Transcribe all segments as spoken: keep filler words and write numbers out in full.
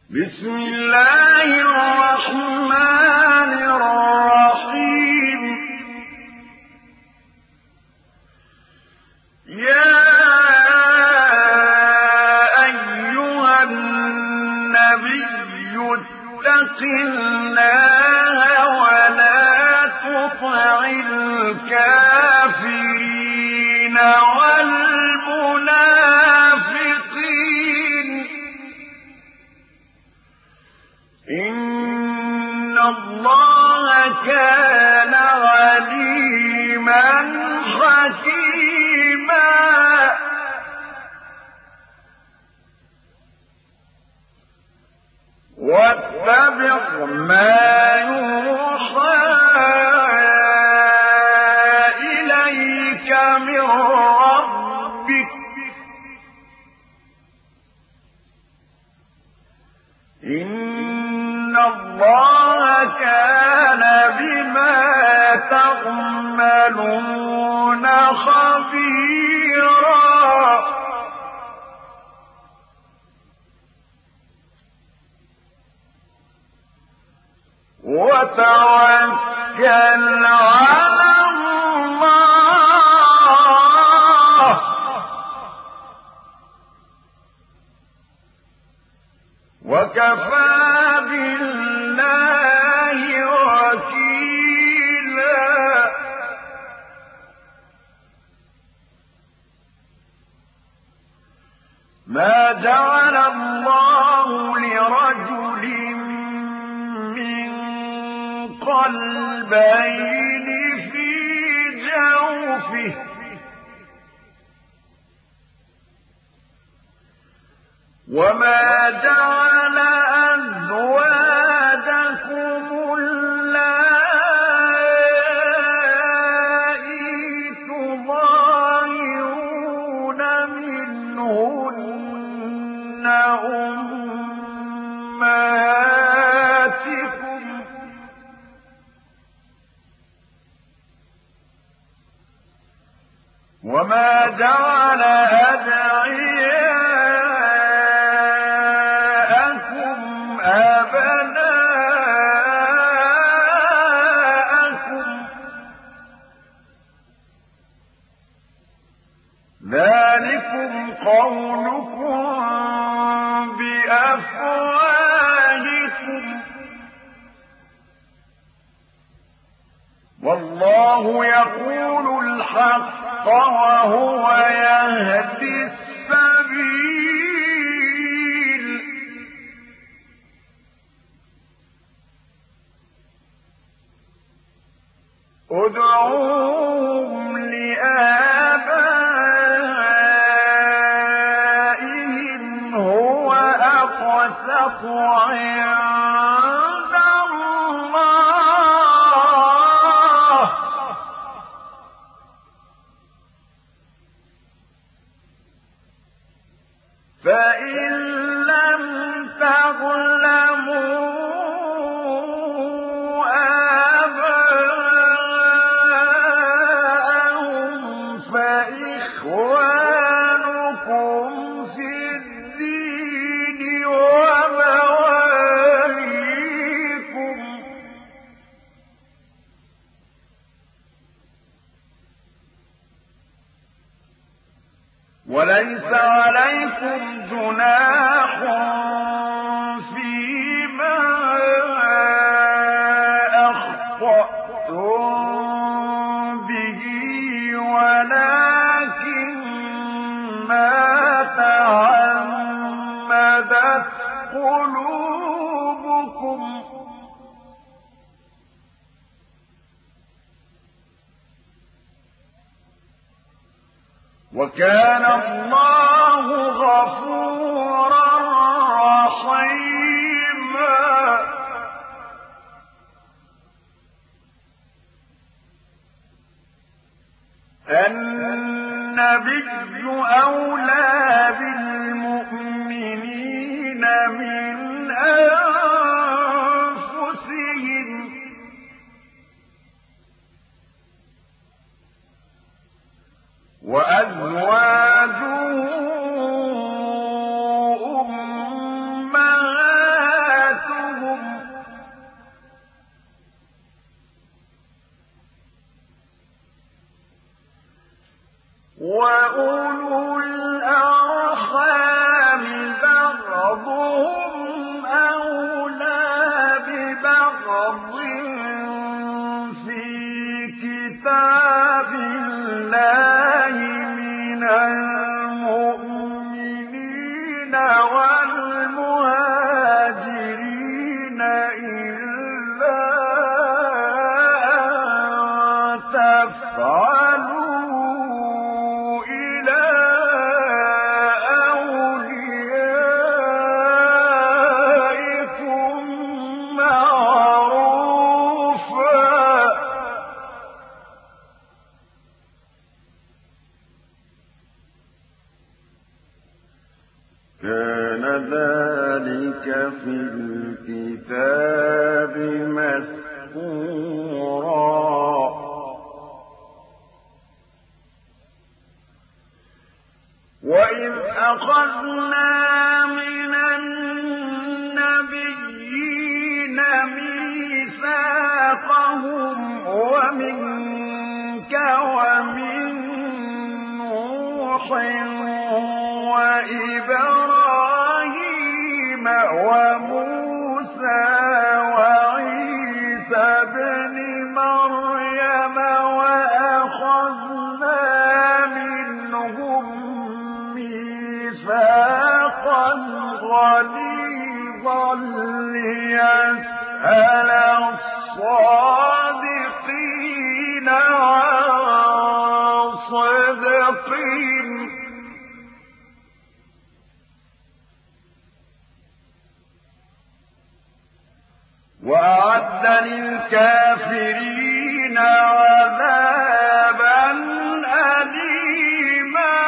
بسم الله الرحمن الرحيم. يا أيها النبي اتق الله ولا تطع الكافرين والمنافقين إن الله كان عليما حكيما. واتبع ما يوحى إليك من ربك إن الله كان بما تعملون خبيرا. وتوكل على الله وكفى بالله وكيلا. ما جعل الله لرجل من قلبين في جوفه وما جعل أزواجكم اللائي تظاهرون منهن أمهاتكم وما جعل أدعياءكم أبناءكم ذلكم قولكم بأفواهكم والله يقول الحق وهو يهدي السبيل. ادعوهم لآبائهم هو أقسط عند الله فإن لم تعلموا آباءهم فإخوانكم في الدين ومواليكم وليس عليكم جناح فيما أخطأتم به ولكن ما تعمدت قلوبكم وكان الله غفورا رحيما. النبي أولى بالمؤمنين من أنفسهم وأزواجه أمهاتهم في الكتاب مسطورا. وإذ أخذنا من النبيين ميثاقهم ومنك ومن نوح وإبراهيم وموسى وعيسى ابن مريم وأخذنا منهم ميثاقا غليظا ليسأل الصادقين عن صدقهم وأعد للكافرين عذابا أليما.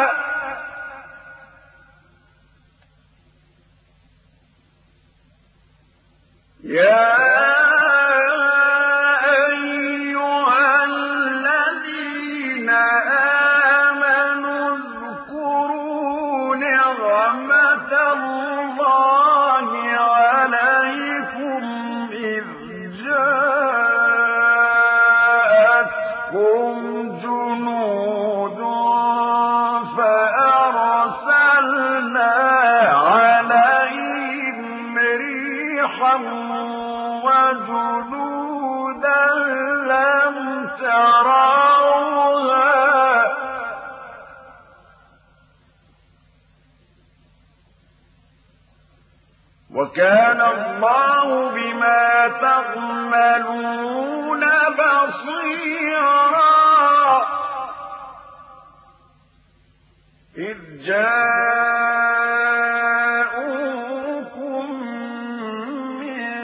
يا أيها الذين آمنوا اذكروا نعمة الله عليكم إذ جاءتكم جنود فأرسلنا عليهم ريحا وجنودا لم تروها وكان الله بما تعملون بصيرا. إذ جاءوكم من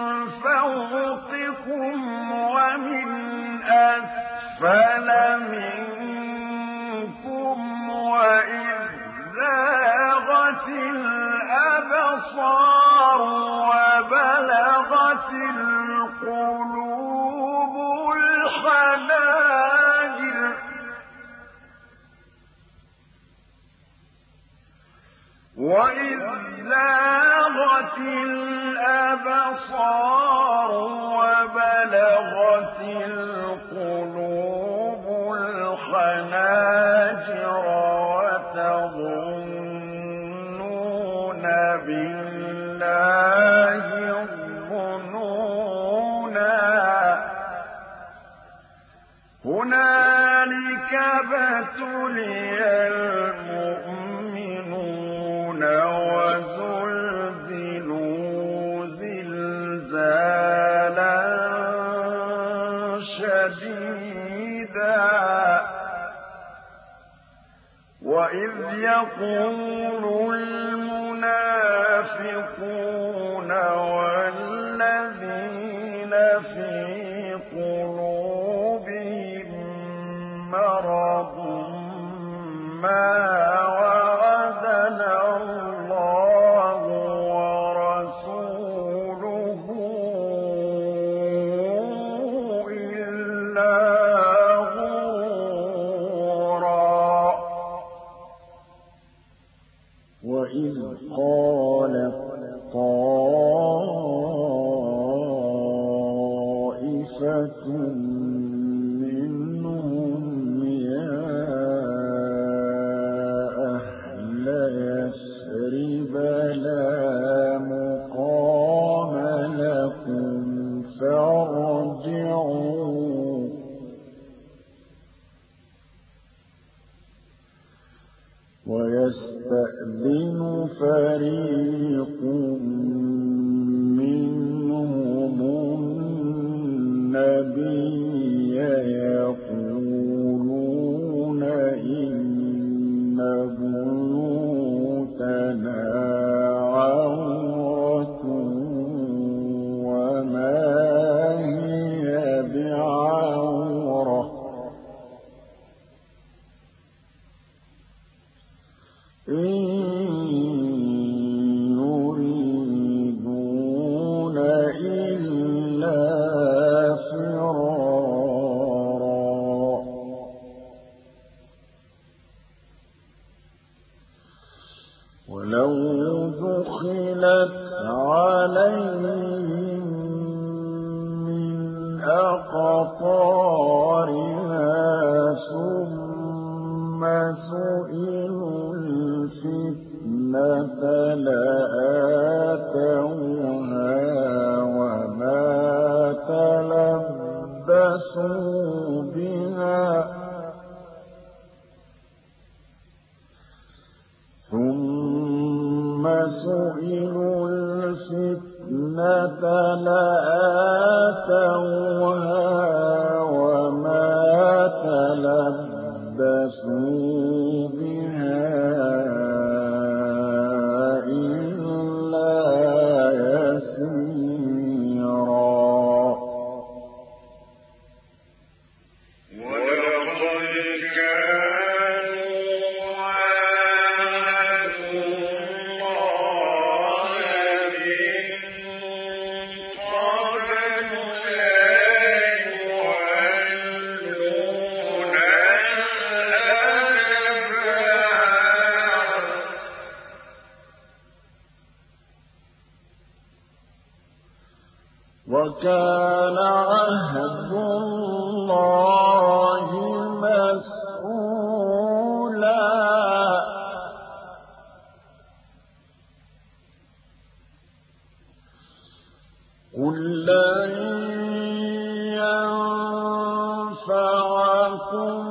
فوقكم ومن أسفل منكم وإذ زاغت الأبصار وبلغت القلوب الحناجر وإذ زاغت الأبصار وبلغت القلوب الحناجر وتظنون بالله الظنونا. هنالك ابتلي المؤمنون وزلزلوا زلزالا شديدا. وإذ يقول المنافقون والذين في قلوبهم مرض ما وعدنا الله ورسوله إلا غرورا. وإذ قالت طائفة منهم يا أهل يثرب لا مقام لكم فارجعوا. ويستأذن فريق منهم النبي يقولون إن بيوتنا عورة وما هي بعورة إن نزلت عليهم من أقطارها ثم سئلوا الفتنة لآتوها وما تلبسوا بها ثم سئلوا الفتنة لآتوها وما تلبسوا بها إلا يسيرا. ولقد كانوا عاهدوا الله من قبل لا يولون الأدبار وكان عهد الله مسؤولا. قل لن ينفعكم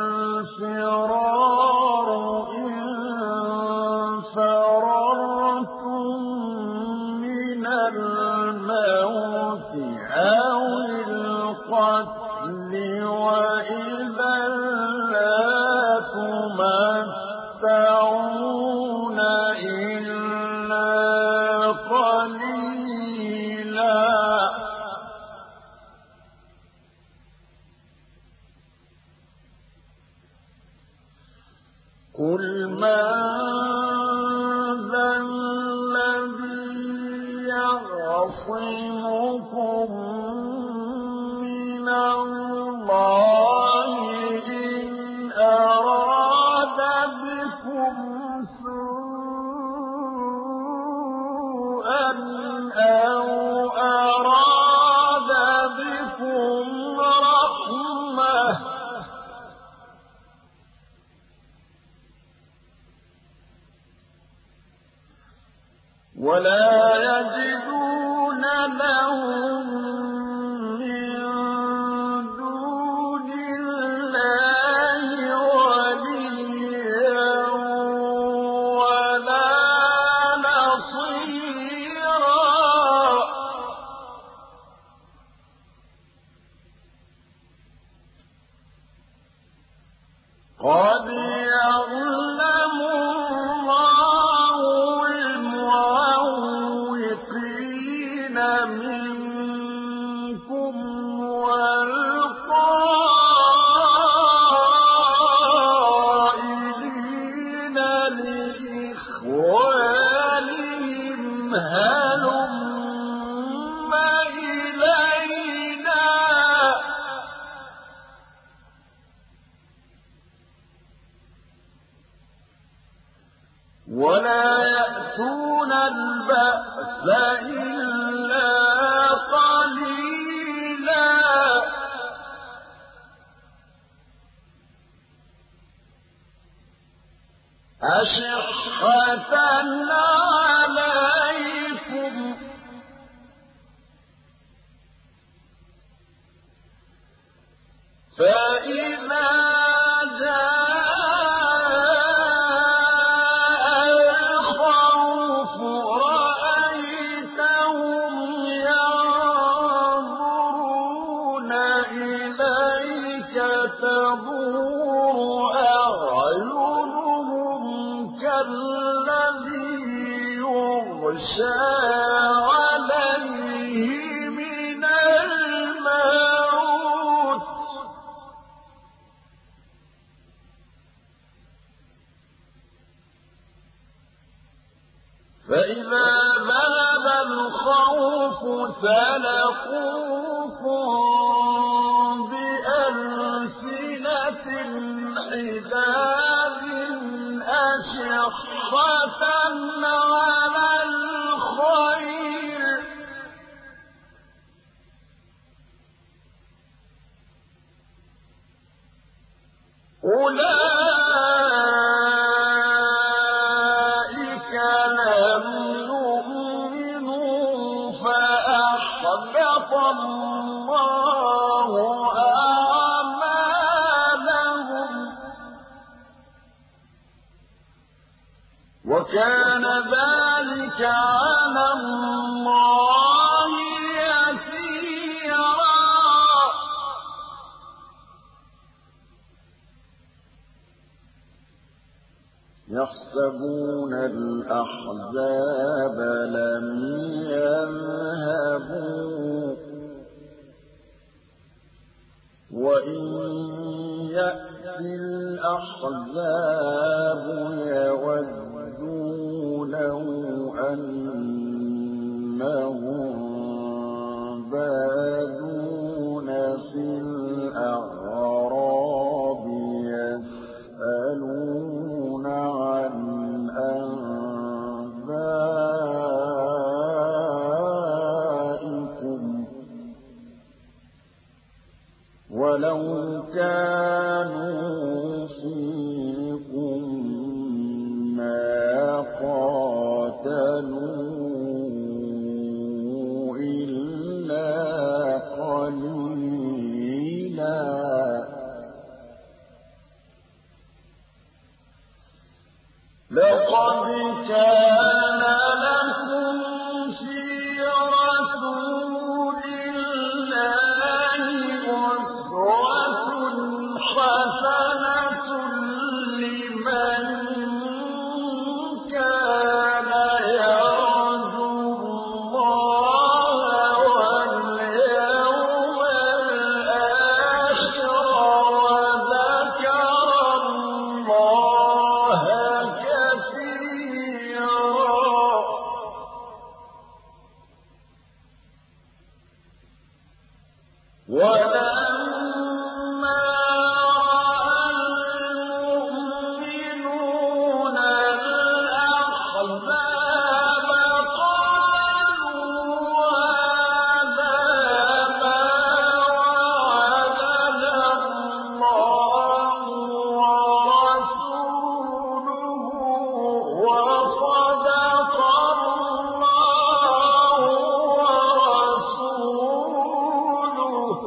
الفرار إن فررتم من الموت أو القتل وإذا لا تمتعون إلا قليلا. قل من ذا الذي يعصمكم من الله إن أراد بكم سوءا أو أراد بكم رحمة ولا يجدون لهم من دون الله وليا ولا نصيرا. قد يعلم الله المعوقين منكم والقائلين لإخوانهم هلم إلينا ولا يأتون البأس إلا قليلا. أشحة عليكم فإذا جاء الخوف رأيتهم ينظرون إليك تدور أعينهم كالذي يغشى عليه من الموت فإذا ذهب الخوف سلقوكم بألسنة حداد أشحة على الخير أولئك لم يؤمنوا فأحبط الله أعمالهم وكان ذلك على الله يسيرا. يحسبون الأحزاب لم يذهبوا وإن يأتي الأحزاب يودوا لو أنهم بادون في الأعراب يسألون عن أنبائكم ولو كانوا فيكم ما قاتلوا إلا قليلا. لقد كان لكم في رسول الله أسوة حسنة لمن كان يرجو الله واليوم الآخر وذكر الله ولما رأى المؤمنون الأحزاب قالوا هذا ما وعدنا الله ورسوله وصدق الله ورسوله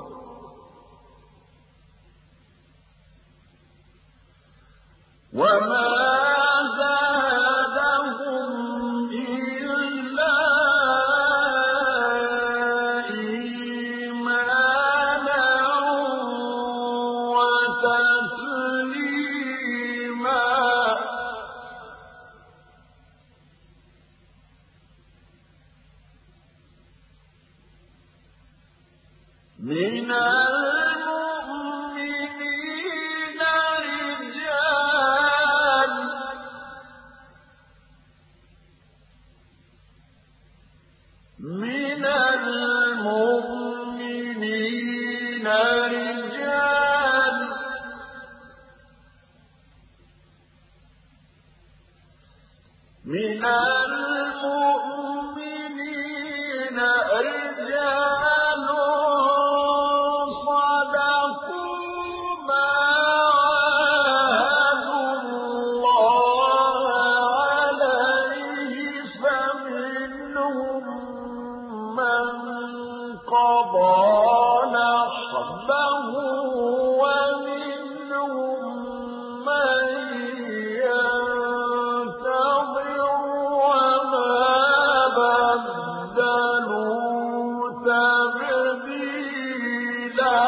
وما زادهم إلا إيمانا وتسليما. من المؤمنين رجال من المؤمنين رجال من المؤمنين رجال صدقوا ما عاهدوا الله عليه فمنهم من قضى نحبه ومنهم من ينتظر وما بدلوا تبديلا.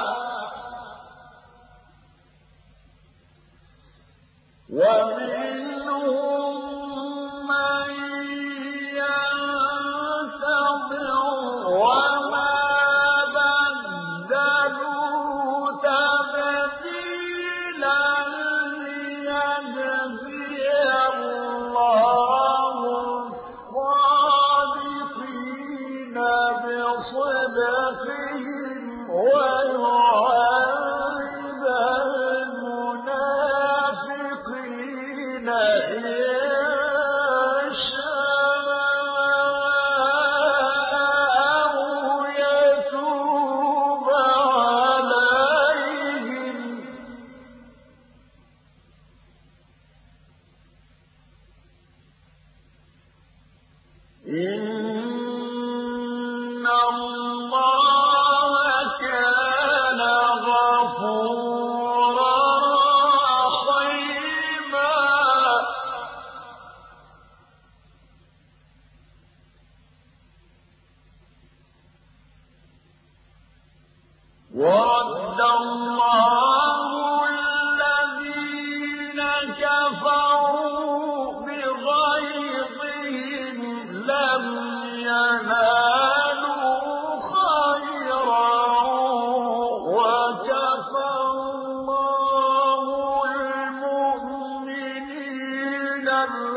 ومنهم من ينتظر وما بدلوا تبديلا ليجزي الله الصادقين بصدقهم ويعذب المنافقين إن شاء أو يتوب عليهم إن الله كان غفورا رحيما ورد الله الذين كفروا بغيظهم لم ينالوا خيرا وكفى الله المؤمنين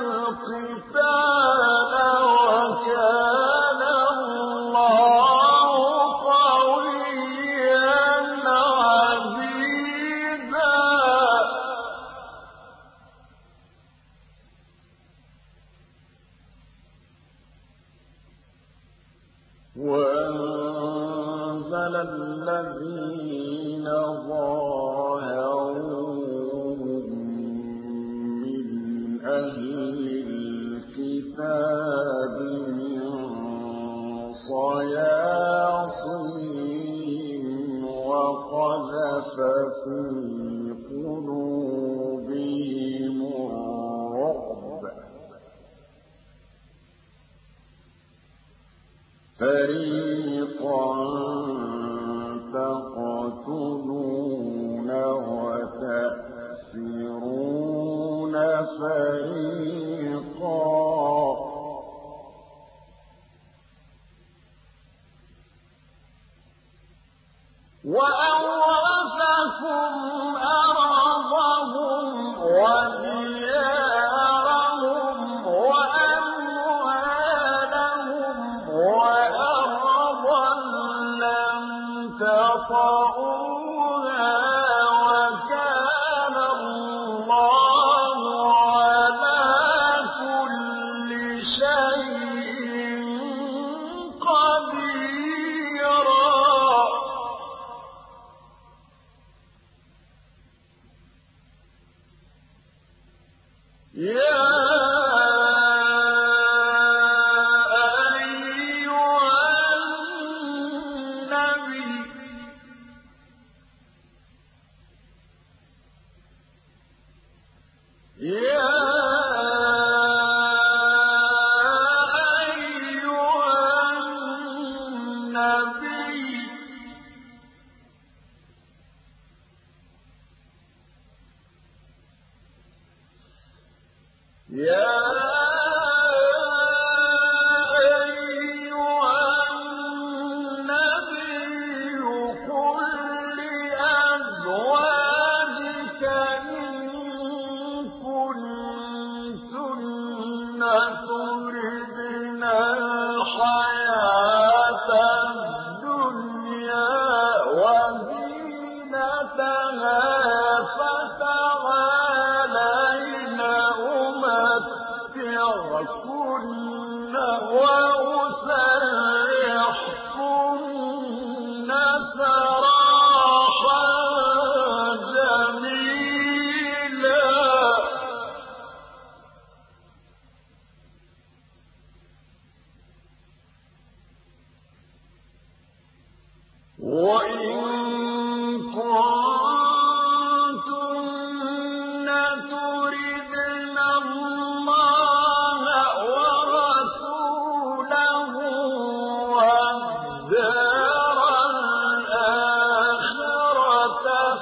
القتال وكان الله قويا عزيزا وأنزل الذين ظاهروهم من أهل الكتاب من صياصيهم وقذف في قلوبهم الرعب فريقا تقتلون وتأسرون فريقا وأورثكم أرضهم وديارهم وأموالهم وأرضا لم تطئوها وكان الله على كل شيء قديرا يا أيها النبي يا أيها النبي يا أيها النبي قل لأزواجك إن كنتن تردن الحياة الدنيا وزينتها فتعالين أمتعكن وأسرحكن سراحا جميلا وإن كنتن تردن الله ورسوله والدار الآخرة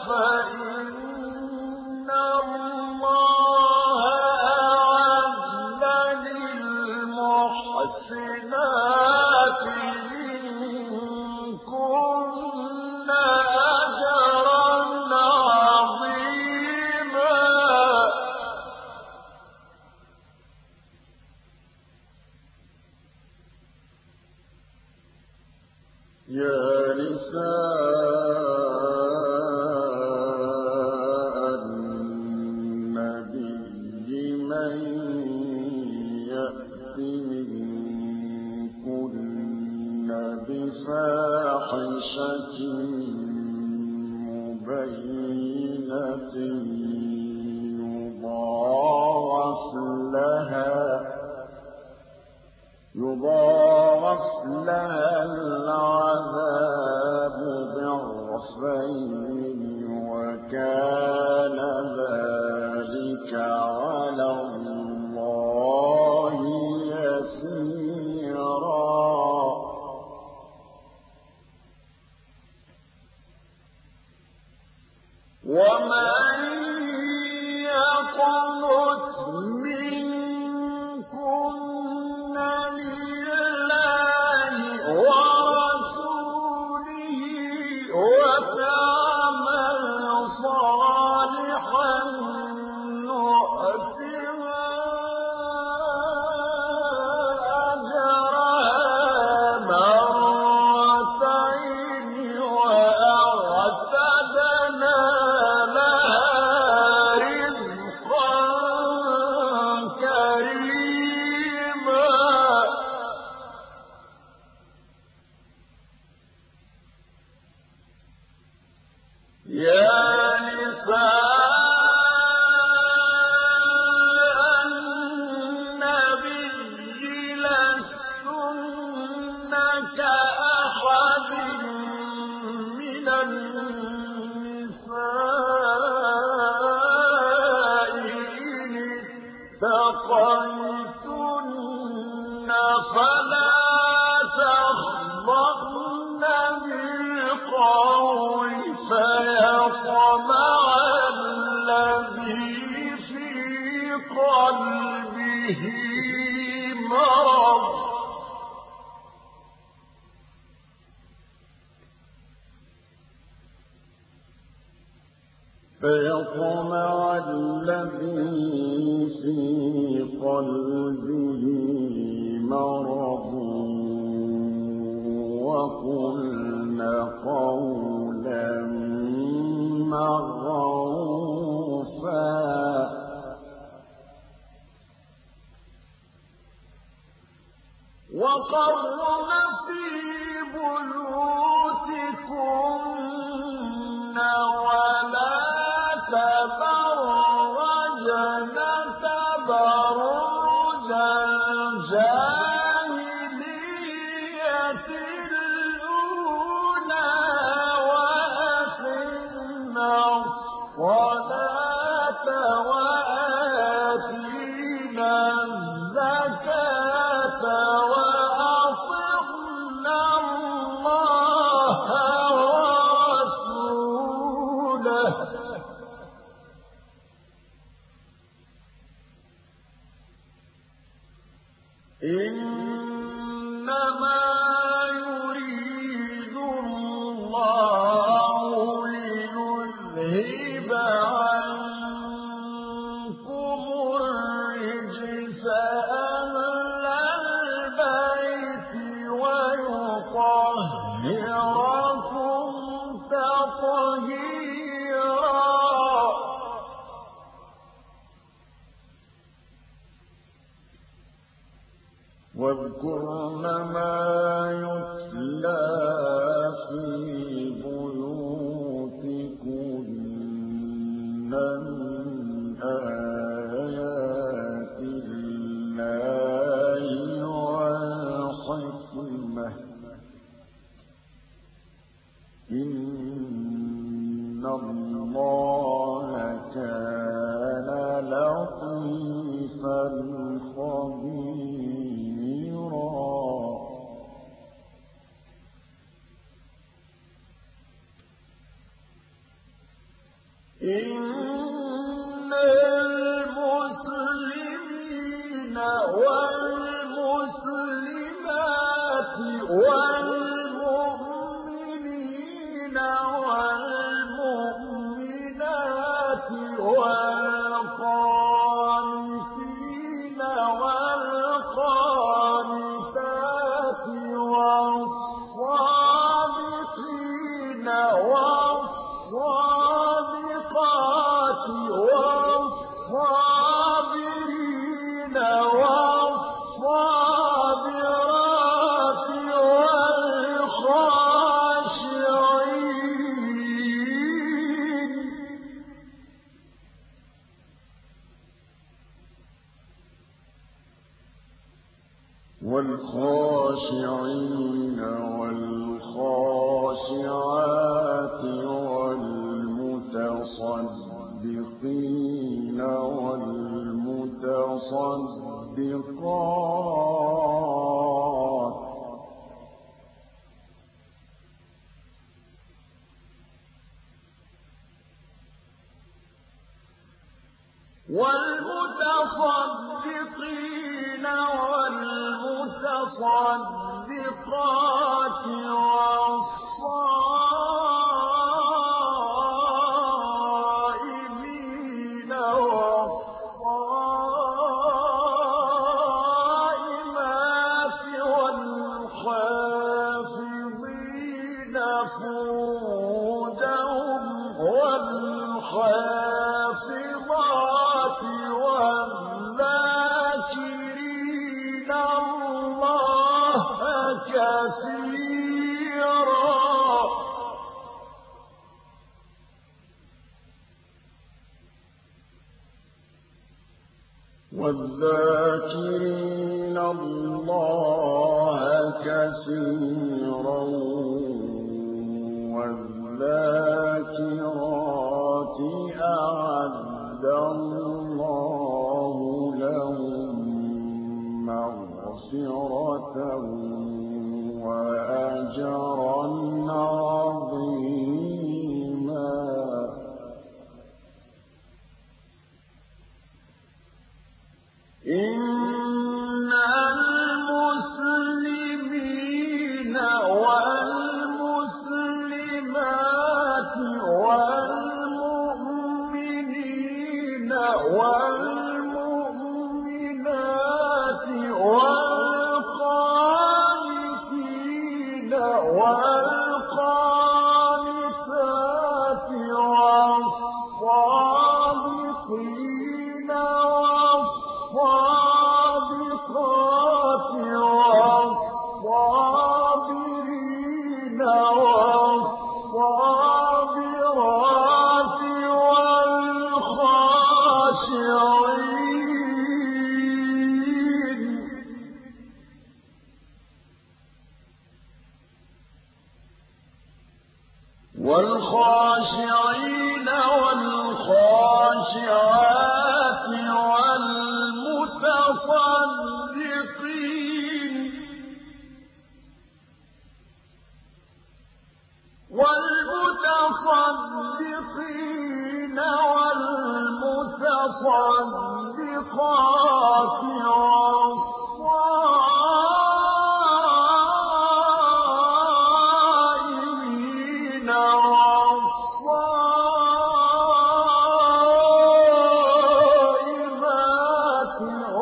فإن الله أعد للمحسنات منكن أجرا عظيما يا نساء النبي من يأت منكن بفاحشة مبينة يضاعف لها يضاعف لها العذاب ضعفين وكان ذلك على الله يسيرا. ومن يقنت منكن لله ورسوله وتعمل صالحا نؤتها أجرها مرتين وأعتدنا فيطمع الذي في قلبه مرض وقلن قولا معروفا وقرن في بيوتكن ولا تبرجن تبرج الجاهلية الأولى وأقمنا الصلاة وآتينا الزكاة وأطعنا الله ورسوله إنما يريد الله ليذهب عنكم الرجس أهل البيت ويطهركم تطهيرا. واذكرن ما يتلى في بيوتكن من آيات الله والحكمة إن الله كان لطيفا خبيرا. إن المسلمين والمسلمات والمؤمنين والمؤمنات والقانتين والقانتات والصادقين والصادقات والخاشعين والخاشعات والمتصدقين والمتصدقات والمتصدقين والمتصدقات والصائمين والصائمات والحافظين فروجهم والحافظات والذاكرين الله كثيرا والذاكرين الله كثيرا والذاكرات أعد الله لهم مغفرة وأجرا عظيما. إن المسلمين والمسلمات والمؤمنين والمؤمنات والقانتين والقانتات والصادقين والصادقات والصابرين والصابرات والخاشعين والخاشعين والخاشعات والمتصدقين والمتصدقين والمتصدقات والصائمين والصائمات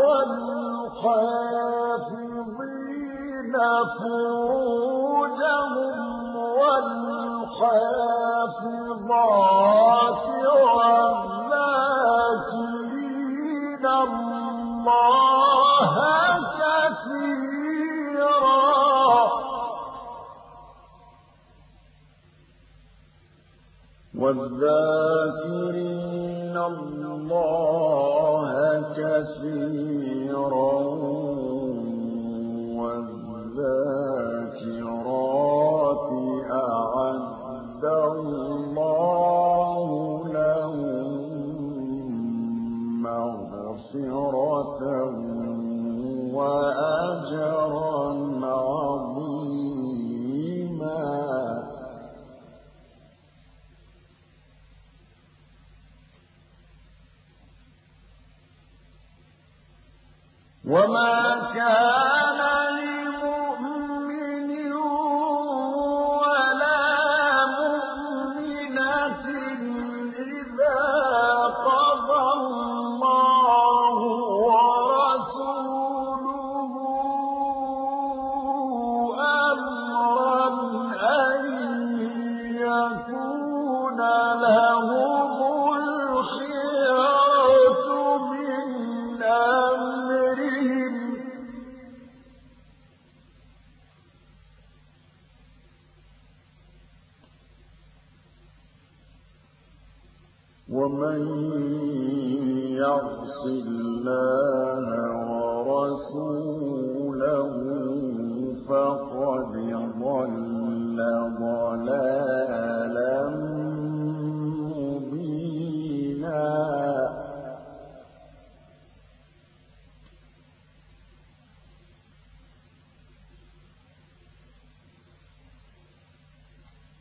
والحافظين فروجهم والحافظات والذاكرين الله كثيرا والذاكرين الله كثيرا والذاكرات أعد الله لهم مغفرة وأجرا عظيما. وما كان لمؤمن ولا مؤمنة إذا قضى الله ورسوله أمرا أن يكون لهم الخيرة من أمرهم ومن يعص الله ورسوله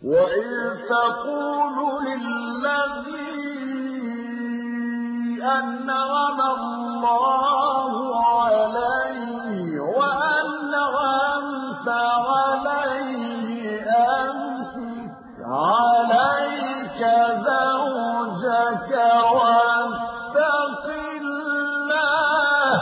وإذ تقول للذي أنعم الله عليه وأنعمت عليه أمسك عليك زوجك واتق الله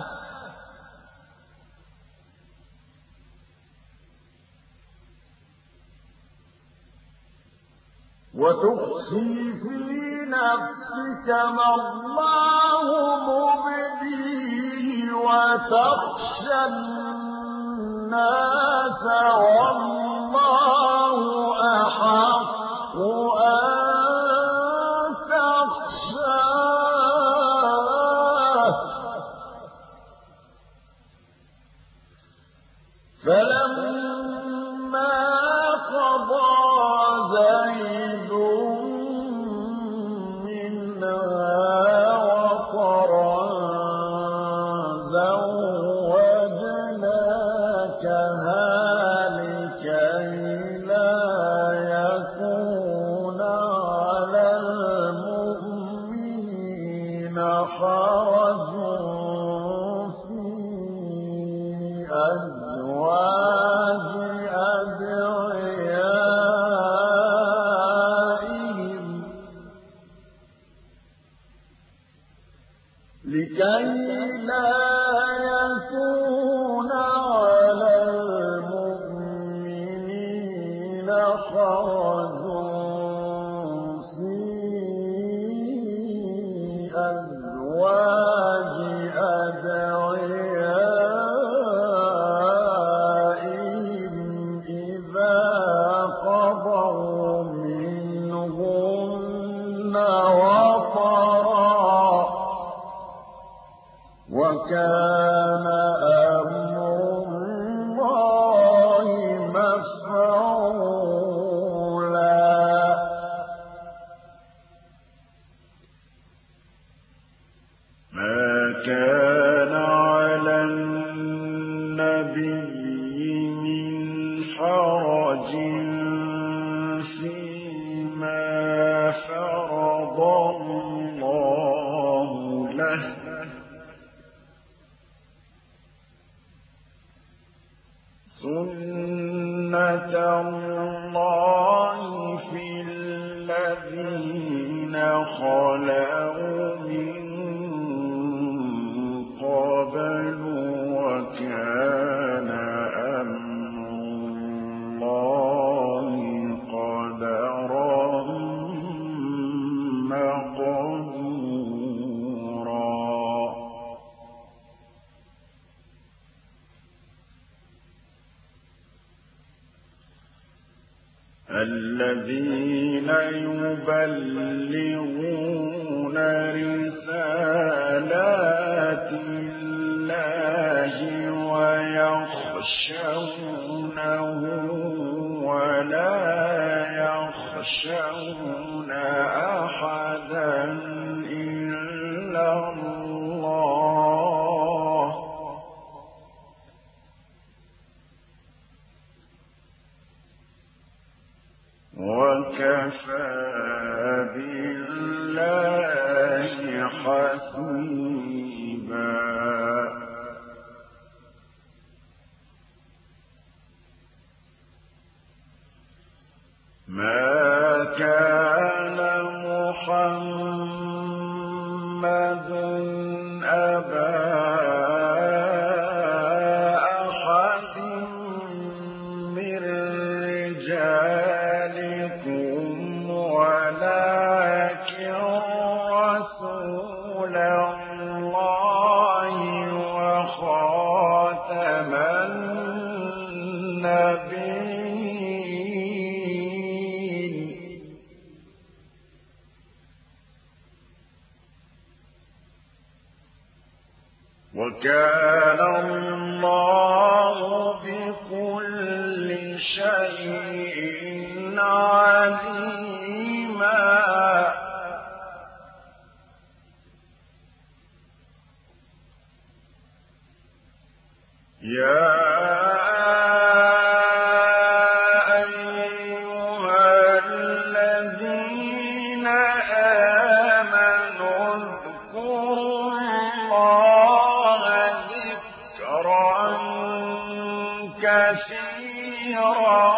وتخفي في نفسك ما الله مبديه وتخشى الناس والله أحق أن تخشاه فلما قضى زيد منها وطرا زوجناكها لكي لا يكون على المؤمنين حرج في أزواج أدعيائهم لكي لا يكون على المؤمنين حرج في أزواج أدعيائهم إذا قضوا منهن وطرا وكان أمر الله مفعولا ما كان على النبي من حرج فيما فرض الله له سنة الله في الذين خلوا من قبل وكان أمر الله قدرا مقدورا الذين يبلغون رسالات الله ويخشونه ولا يخشون أحدا إلا الله وكفى بالله حسيبا ما كان محمد أبا أحد من رجالكم ولكن رسول الله وخاتم النبيين وكان الله بكل شيء عليما يا أيها كثيرا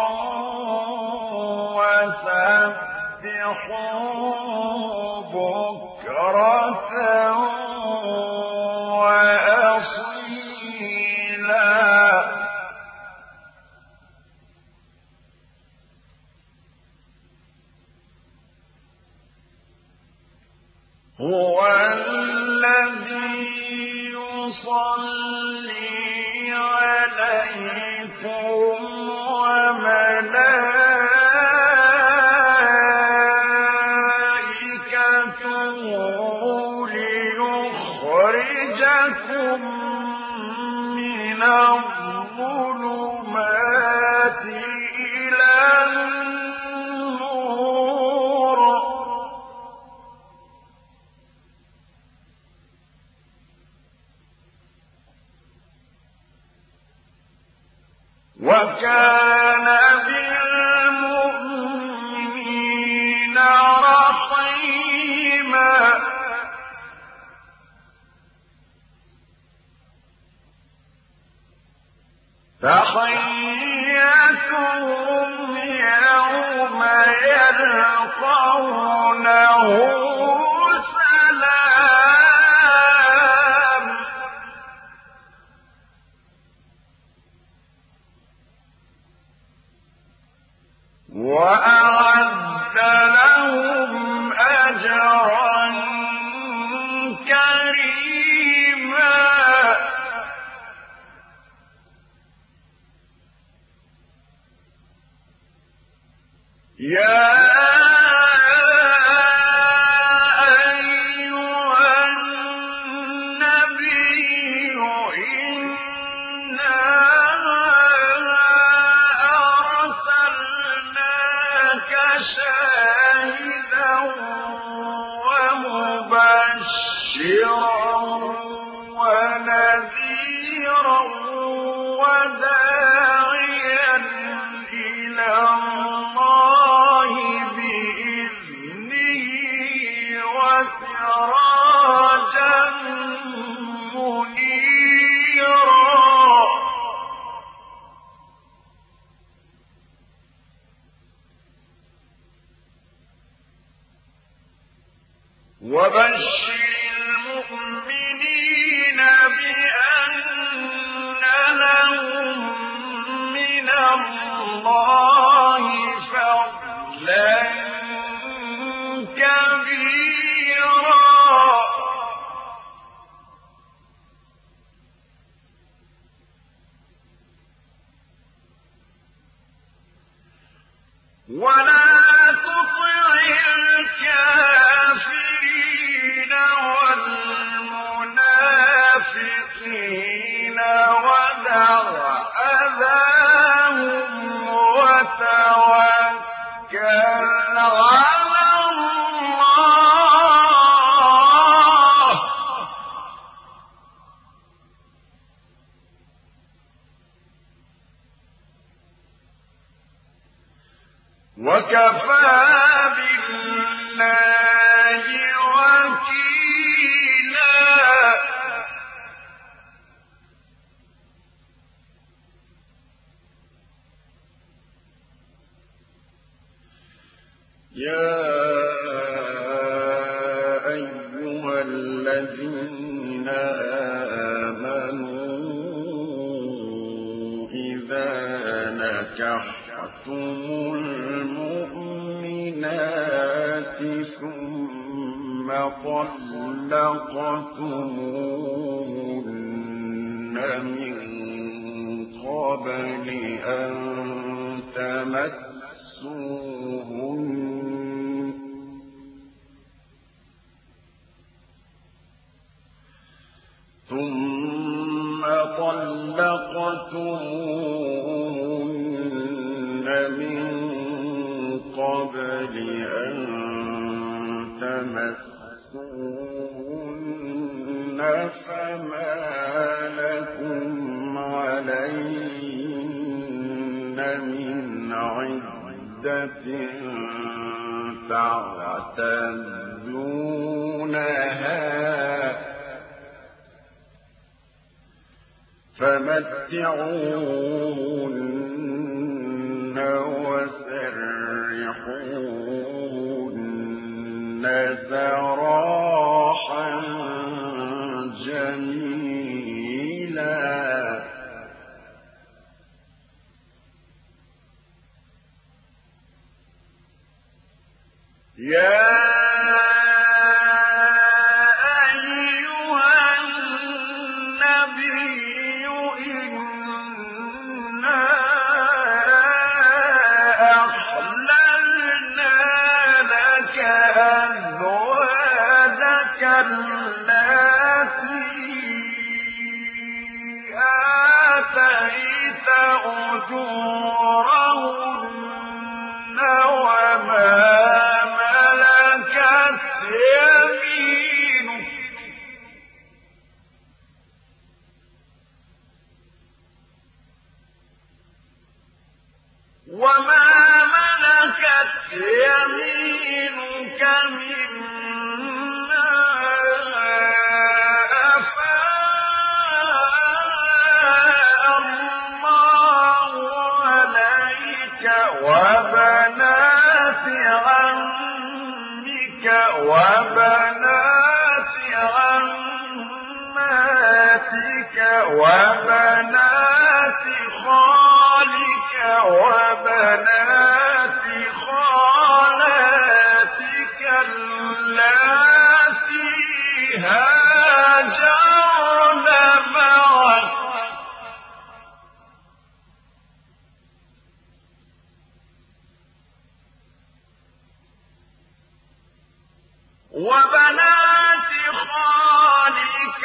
وسبحوا بكرة وأصيلا هو الذي يصلي عليكم وملائكته ليخرجكم من الظلمات إلى النور وكان بالمؤمنين رحيما تحيتهم يوم يلقونه سلام وأعد لهم أجرا كريما يا أيها النبي إنا أرسلناك شاهدا ومبشرا ونذيرا وداعيا إلى الله بإذنه وسراجا منيرا وبشر المؤمنين بأن لهم من الله فضلا كبيرا ولا تطع الكافرين والمنافقين ودع أذاهم وتوكل على الله وكفى بالله وكيلا يا أيها الذين آمنوا إذا نكحتم المؤمنات ثم طلقتموهن من قبل أن تمسوهن ثم طلقتموهن من قبل أن تمسوهن فما لكم عليهن من عدة تعتدونها فمتعوهن سراحا جميلا يا وبنات عماتك وبنات خالك وبنات خالاتك اللاتي هاجرن معك وبنات خالك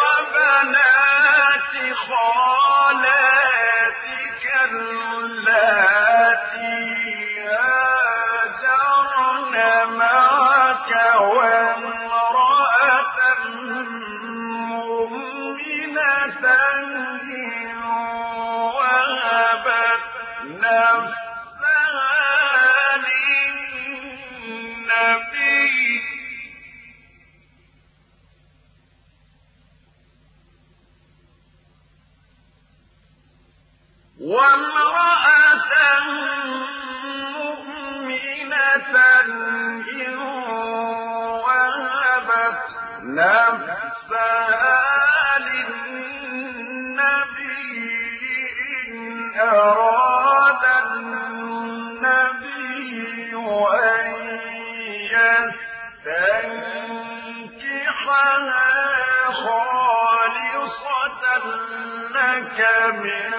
وبنات خالاتك اللاتي هاجرن معك وامرأة مؤمنة إن وهبت نفسها للنبي وامرأة مؤمنة إن وهبت نفسها للنبي إن أراد النبي أن يستنكحها خالصة لك من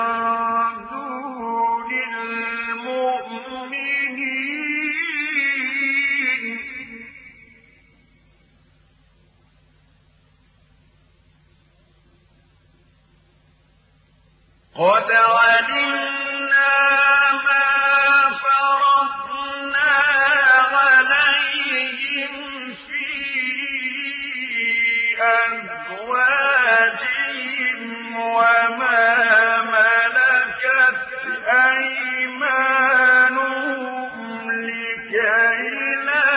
قد علمنا ما فرضنا عليهم في أزواجهم وما ملكت أيمانهم لكي لا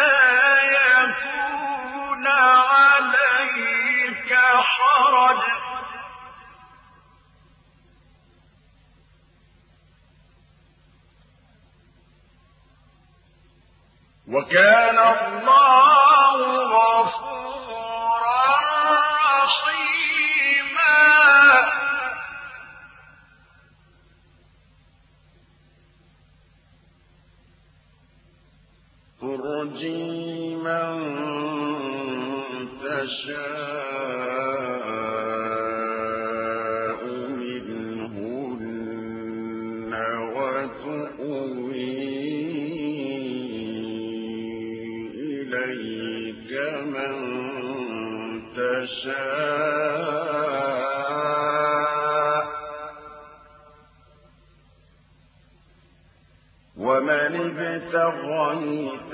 يكون عليك حرج وكان الله غفورا رحيما ترجي من تشاء منهن وتؤوي من تشاء ومن ابتغيت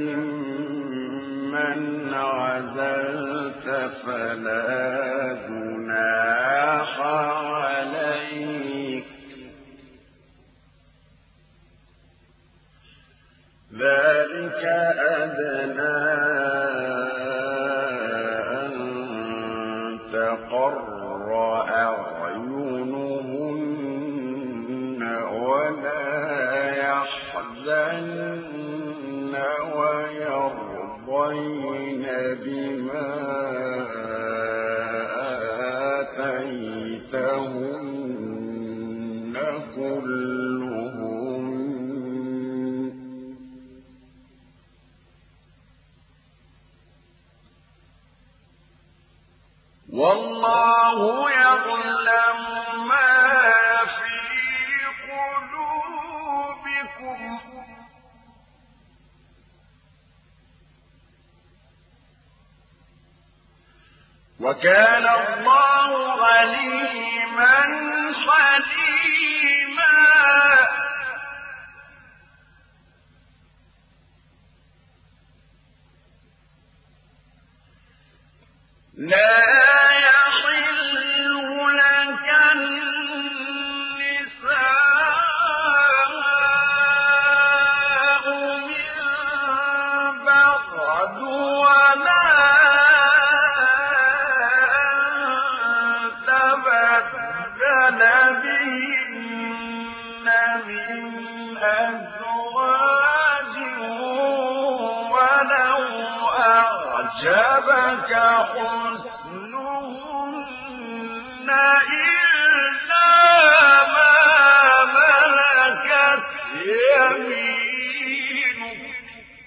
ممن عزلت فلا جناح عليك ذلك أدنى تقر أعينهن ولا يحزن ويرضين يرضين بما آتيتهن كلهم والله يعلم ما في قلوبكم وكان الله عليما حليما لا أعجبك حسنهن إلا ما ملكت يمينك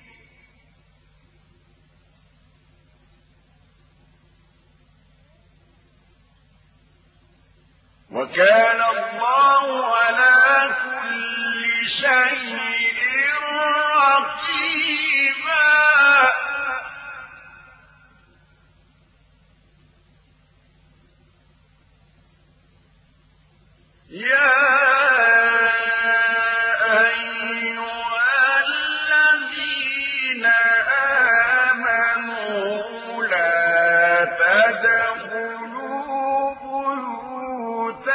وكان الله على كل شيء رقيبا يا أيها الذين آمنوا لا تدخلوا بيوت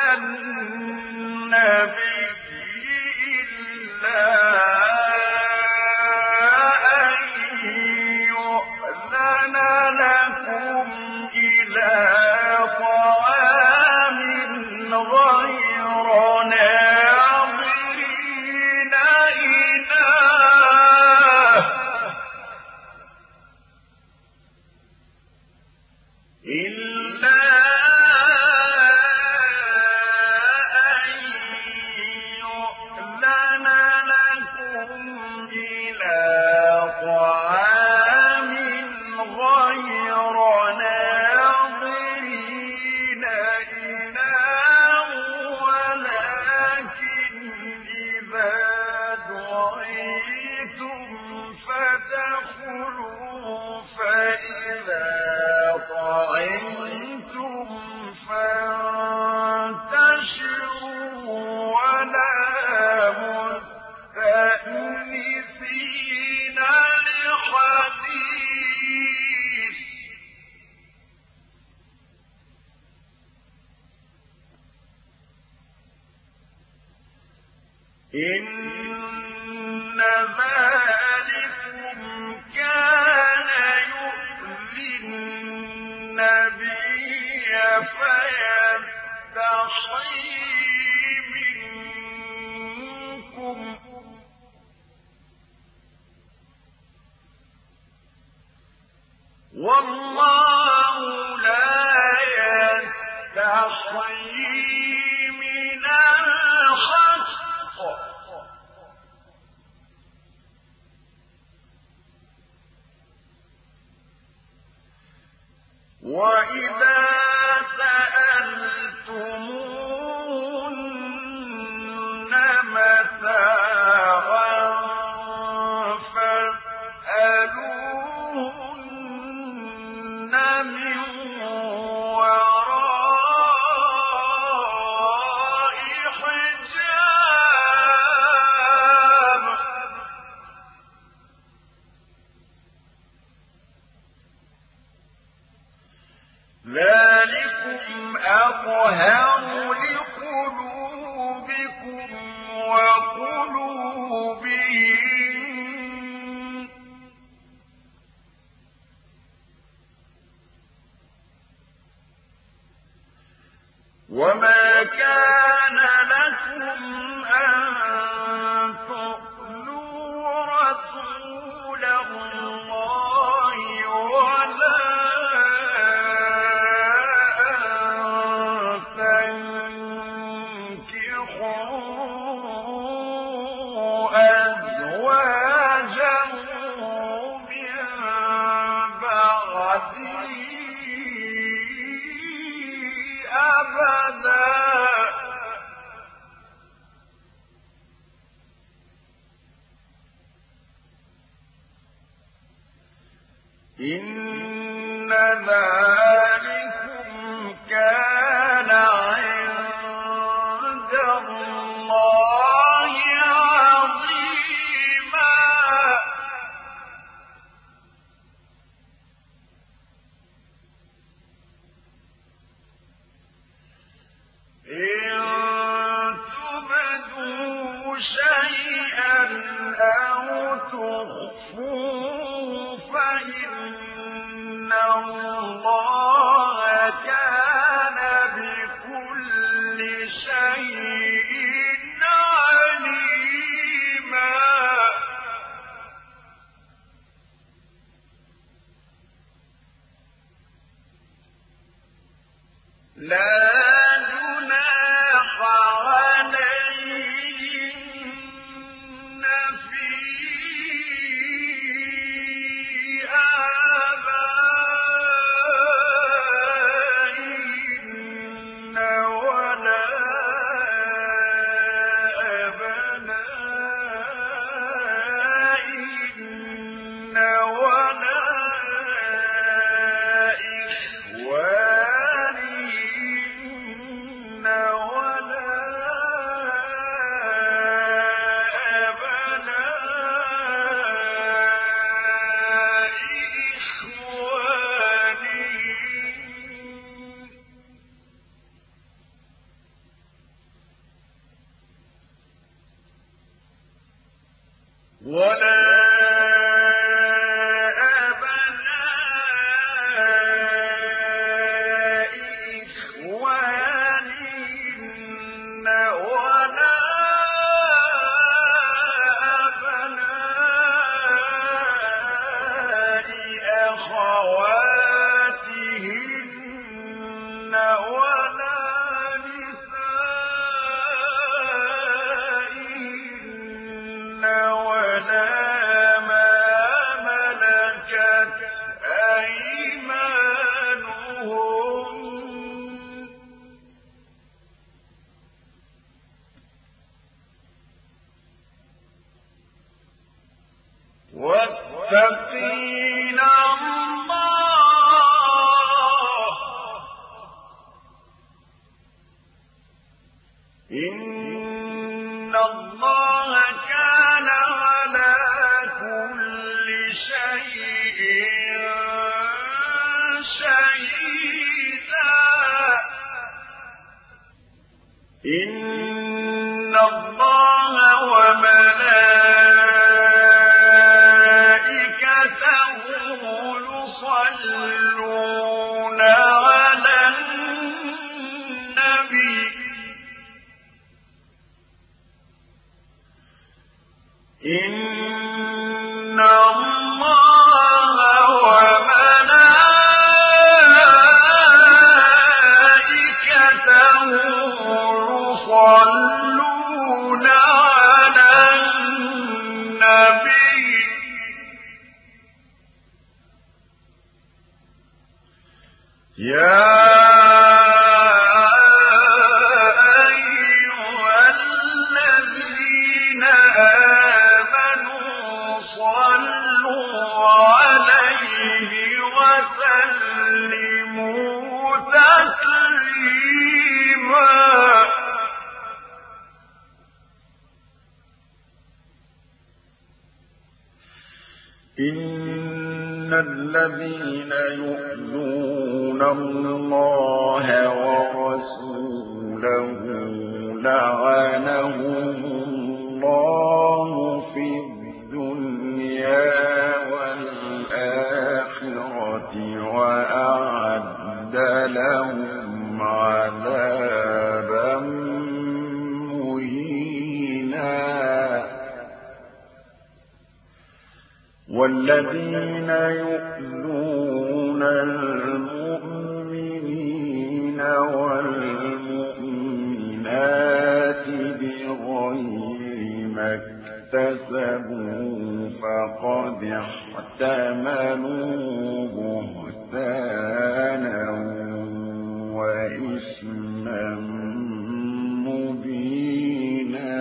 النبي إلا أن يؤذن لكم إلى طعام غير ناظرين إناه إلا أن يؤذن لكم إلى طعام غير ناظرين إناه ولكن إذا دعيتم فادخلوا فإذا طعمتم فانتشروا ولا مستأنسين لحديث إن ذلكم كان يؤذي النبي فيستحيي منكم والله لا يستحيي من الحق وإذا سألتموهن متاعا فاسألوهن من وراء حجاب ذلكم أطهر لقلوبكم وقلوبكم أزواجا من بعده أبدا إن ذلكم كان عند الله عظيما إن تبدوا شيئا أو تخفوه فإن الله كان بكل شيء عليما لا جناح عليهن في آبائهن ولا أبنائهن ولا إخوانهن ولا أبناء إخوانهن ولا أبناء إخوانهن ولا أبناء أخواتهن ولا نسائهن ولا ما ملكت أيمانهن واتقين الله إن الله كان على كل شيء شهيدا إن الله وملائكته يصلون على النبي إن الله وملائكته يصلون على النبي يا أيها الذين آمنوا صلوا عليه وسلموا تسليما إن الذين يؤذون الله ورسوله لعنهم الله في الدنيا والآخرة وأعد لهم عذابا مهينا والذين يؤذون المؤمنين والمؤمنات بغير بغير ما اكتسبوا فقد احتملوا بهتانا وإثما مبينا.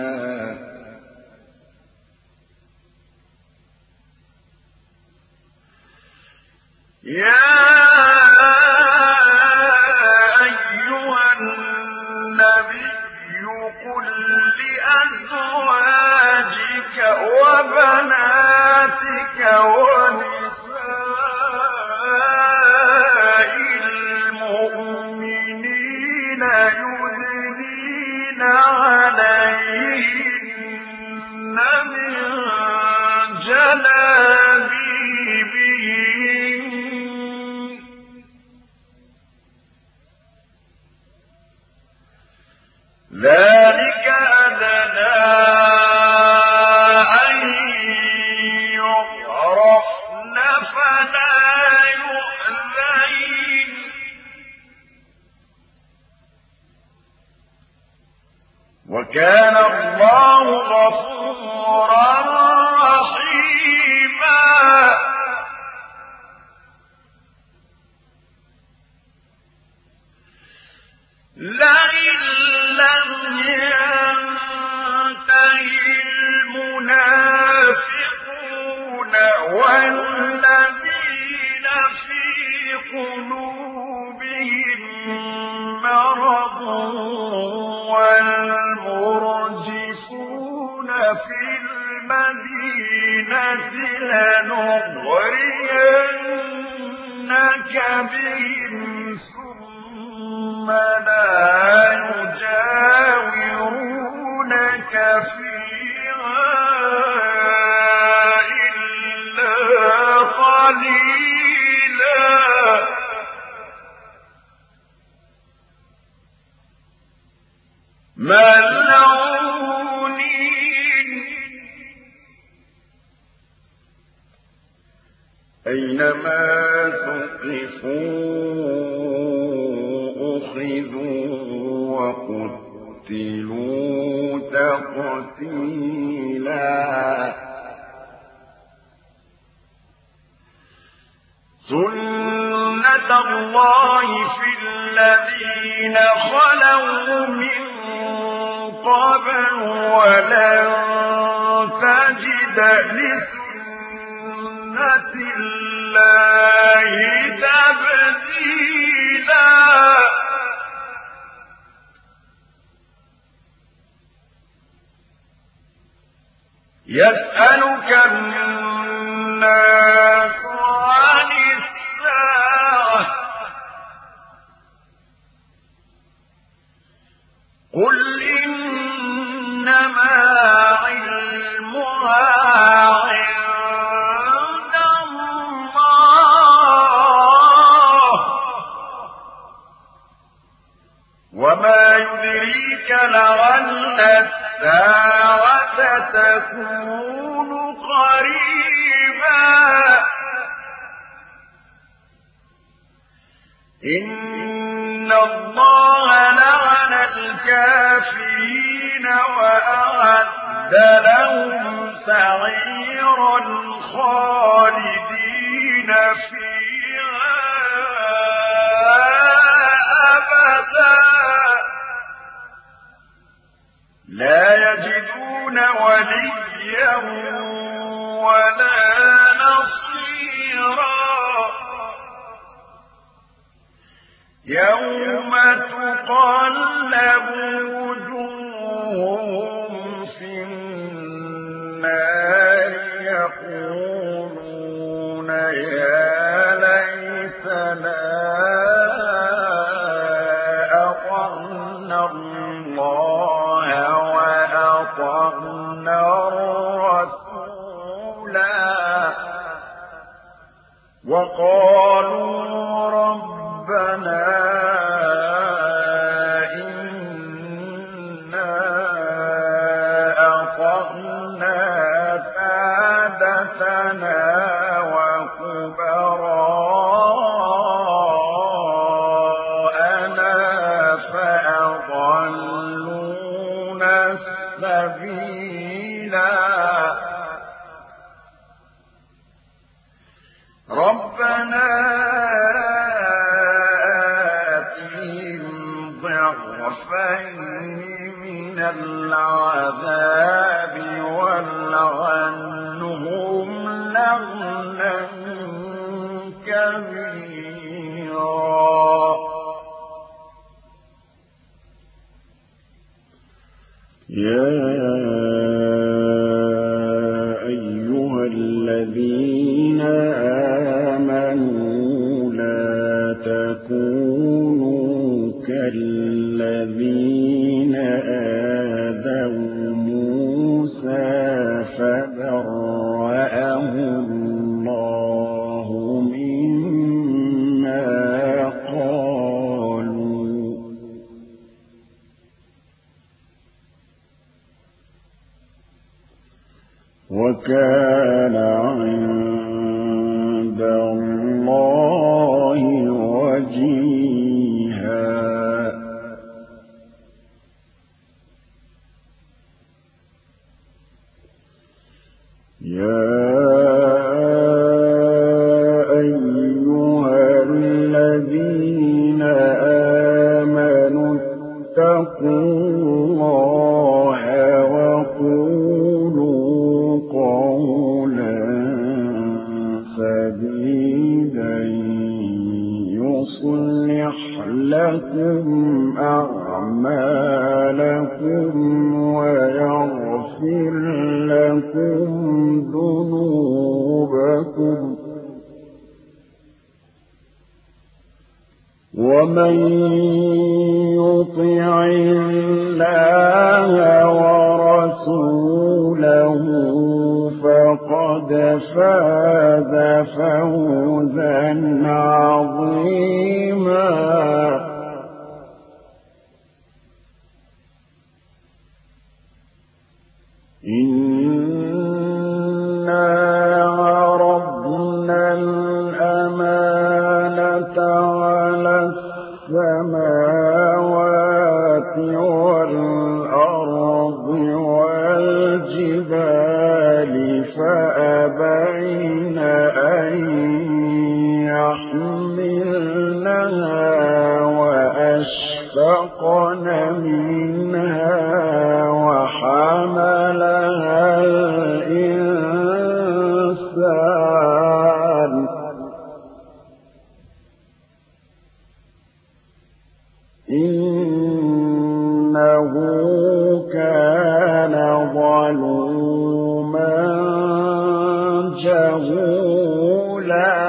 يا أيها النبي قل لأزواجك وبناتك ونساء المؤمنين يدنين عليهن من جلابيبهن ذلك أدنى أن يعرفن فلا يؤذين وكان الله غفورا رحيما. لئن لم ينتهي المنافقون والذين في قلوبهم مرض والمرجفون في المدينة لنغرينك بهم ثم لا يجاورونك فيها إلا قليلا ملعونين أينما ثقفوا أخذوا وقتلوا تقتيلا. سنة الله في الذين خلوا من قبل ولن تجد لسنة الله تبديلا. يسألك الناس عن الساعة قل إنما علمها عند الله وما يدريك لعل الساعة تكون قريبا. إن الله لعن الكافرين وأعد لهم سعيرا خالدين فيها أبدا لا يجدون وليا ولا نصيرا. يوم تقلب وجوههم في النار يقولون يا ليتنا أطعنا الله وأطعنا الرسولا وقالوا ربنا إنا أطعنا سادتنا وكبراءنا فأضلونا السبيلا سبيلا ربنا آتهم ضعفين من العذاب والعنهم لعنا كبيرا يا أيها الذين آمنوا لا تكونوا كالذين آذوا موسى فبرأه الله مما قالوا وكان عند الله وجيها يا أيها الذين آمنوا اتقوا الله وقولوا قولا سديدا يصلح لكم أعمالكم ويغفر لكم ذنوبكم ومن يطع الله ورسوله فقد فاز فوزا عظيما إنا عرضنا الأمانة على السماوات والأرض والجبال فأبين أن يحملنها وأشفقن منها وحملها الإنسان إنه كان ظلوما جهولا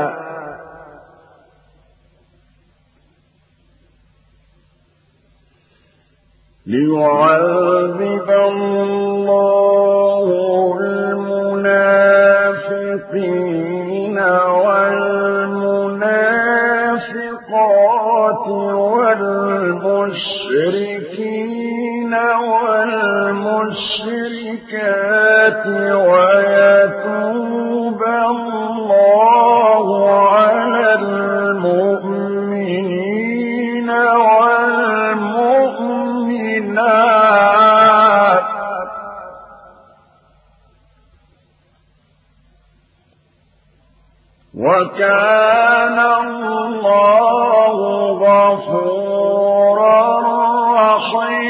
ليعذب الله المنافقين والمنافقات والمشركين والمشركات ويتوب الله على المؤمنين والمؤمنات وكان الله غفورا رحيما